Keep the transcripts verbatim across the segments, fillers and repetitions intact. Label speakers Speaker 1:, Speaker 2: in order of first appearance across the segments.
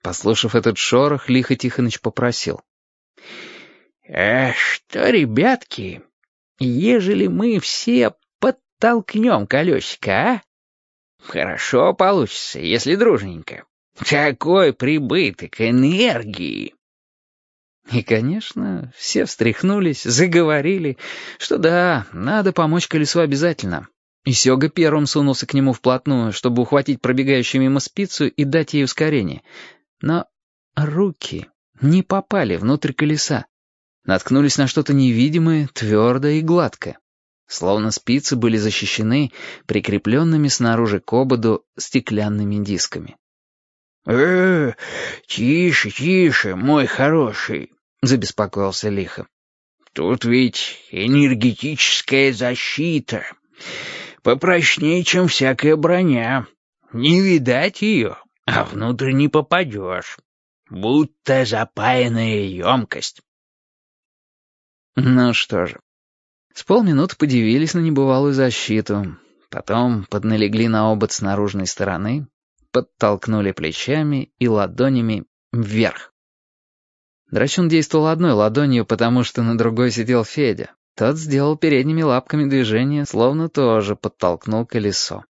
Speaker 1: Послушав этот шорох, Лихо Тихоныч попросил. «А что, ребятки, ежели мы все подтолкнем колесико, а? Хорошо получится, если дружненько. Такой прибыток энергии!» И, конечно, все встряхнулись, заговорили, что да, надо помочь колесу обязательно. И Сёга первым сунулся к нему вплотную, чтобы ухватить пробегающую мимо спицу и дать ей ускорение. Но руки не попали внутрь колеса. Наткнулись на что-то невидимое, твердое и гладкое. Словно спицы были защищены прикрепленными снаружи к ободу стеклянными дисками. «Э, тише, тише, мой хороший», — забеспокоился Лихо. «Тут ведь энергетическая защита. Попрочнее, чем всякая броня. Не видать ее, а внутрь не попадешь. Будто запаянная емкость». Ну что же, с полминуты подивились на небывалую защиту, потом подналегли на обод с наружной стороны, подтолкнули плечами и ладонями вверх. Драчун действовал одной ладонью, потому что на другой сидел Федя. Тот сделал передними лапками движение, словно тоже подтолкнул колесо.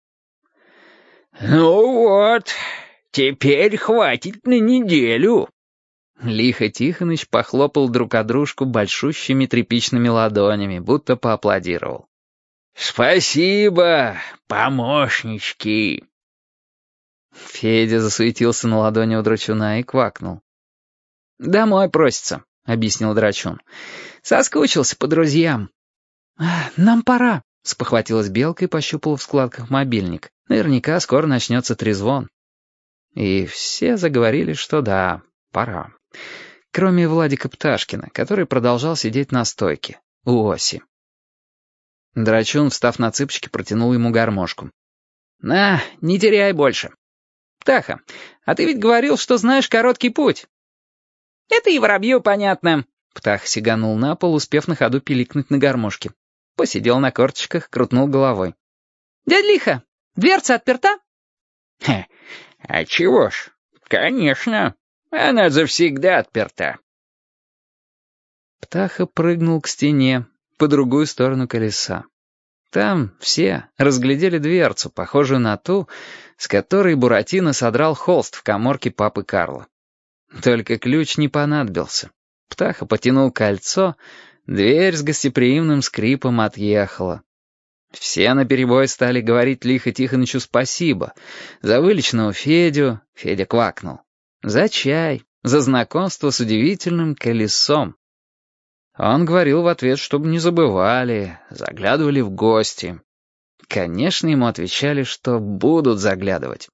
Speaker 1: «Ну вот, теперь хватит на неделю». Лихо Тихоныч похлопал друг о дружку большущими тряпичными ладонями, будто поаплодировал. «Спасибо, помощнички!» Федя засуетился на ладони у Драчуна и квакнул. «Домой просится», — объяснил Драчун. «Соскучился по друзьям». «Нам пора», — спохватилась Белка и пощупала в складках мобильник. Наверняка скоро начнется трезвон. И все заговорили, что да, пора. Кроме Владика Пташкина, который продолжал сидеть на стойке, у оси. Драчун, встав на цыпочки, протянул ему гармошку. «На, не теряй больше. Птаха, а ты ведь говорил, что знаешь короткий путь». «Это и воробью понятно». Птаха сиганул на пол, успев на ходу пиликнуть на гармошке. Посидел на корточках, крутнул головой. «Дядь Лихо, дверца отперта?» «Хе, а чего ж? Конечно, она завсегда отперта». Птаха прыгнул к стене, по другую сторону колеса. Там все разглядели дверцу, похожую на ту, с которой Буратино содрал холст в каморке папы Карла. Только ключ не понадобился. Птаха потянул кольцо, дверь с гостеприимным скрипом отъехала. Все наперебой стали говорить Лихо Тихонычу спасибо. За вылеченного Федю, Федя квакнул. За чай, за знакомство с удивительным колесом. Он говорил в ответ, чтобы не забывали, заглядывали в гости. Конечно, ему отвечали, что будут заглядывать.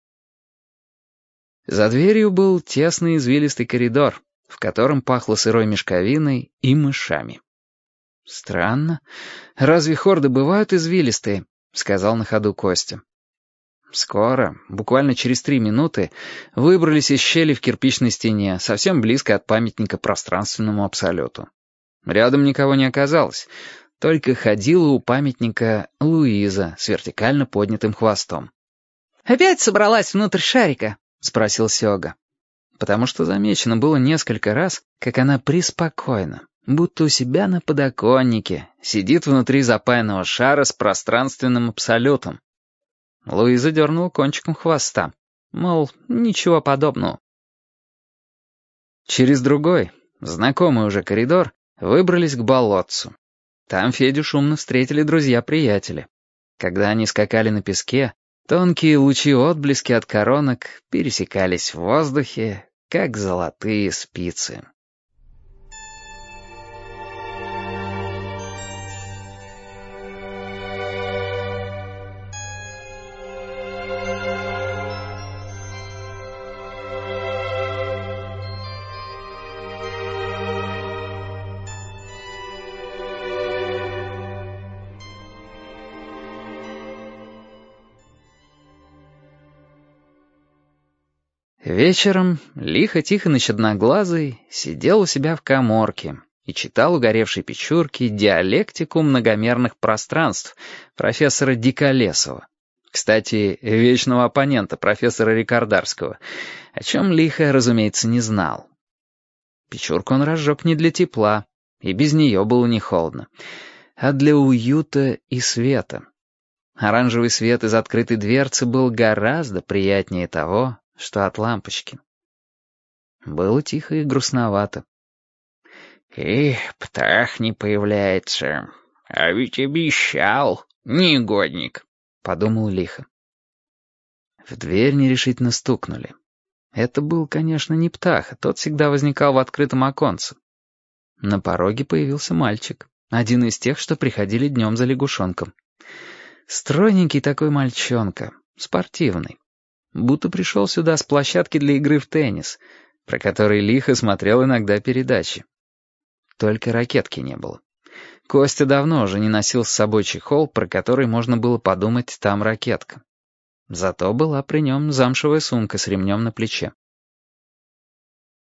Speaker 1: За дверью был тесный извилистый коридор, в котором пахло сырой мешковиной и мышами. «Странно. Разве хорды бывают извилистые?» — сказал на ходу Костя. Скоро, буквально через три минуты, выбрались из щели в кирпичной стене, совсем близко от памятника пространственному абсолюту. Рядом никого не оказалось, только ходила у памятника Луиза с вертикально поднятым хвостом. «Опять собралась внутрь шарика?» — спросил Сёга. Потому что замечено было несколько раз, как она преспокойно, будто у себя на подоконнике, сидит внутри запаянного шара с пространственным абсолютом. Луиза дернула кончиком хвоста, мол, ничего подобного. Через другой, знакомый уже коридор, выбрались к болотцу. Там Федю шумно встретили друзья-приятели. Когда они скакали на песке, тонкие лучи-отблески от коронок пересекались в воздухе, как золотые спицы. Вечером Лихо Тихоныч Одноглазый сидел у себя в каморке и читал угоревшей печурке диалектику многомерных пространств профессора Диколесова. Кстати, вечного оппонента профессора Рикардарского, о чем Лихо, разумеется, не знал. Печурку он разжег не для тепла, и без нее было не холодно, а для уюта и света. Оранжевый свет из открытой дверцы был гораздо приятнее того, что от лампочки. Было тихо и грустновато. «И птах не появляется, а ведь обещал, негодник», — подумал Лихо. В дверь нерешительно стукнули. Это был, конечно, не птах, тот всегда возникал в открытом оконце. На пороге появился мальчик, один из тех, что приходили днем за лягушонком. Стройненький такой мальчонка, спортивный. Будто пришел сюда с площадки для игры в теннис, про который Лихо смотрел иногда передачи. Только ракетки не было. Костя давно уже не носил с собой чехол, про который можно было подумать, там ракетка. Зато была при нем замшевая сумка с ремнем на плече.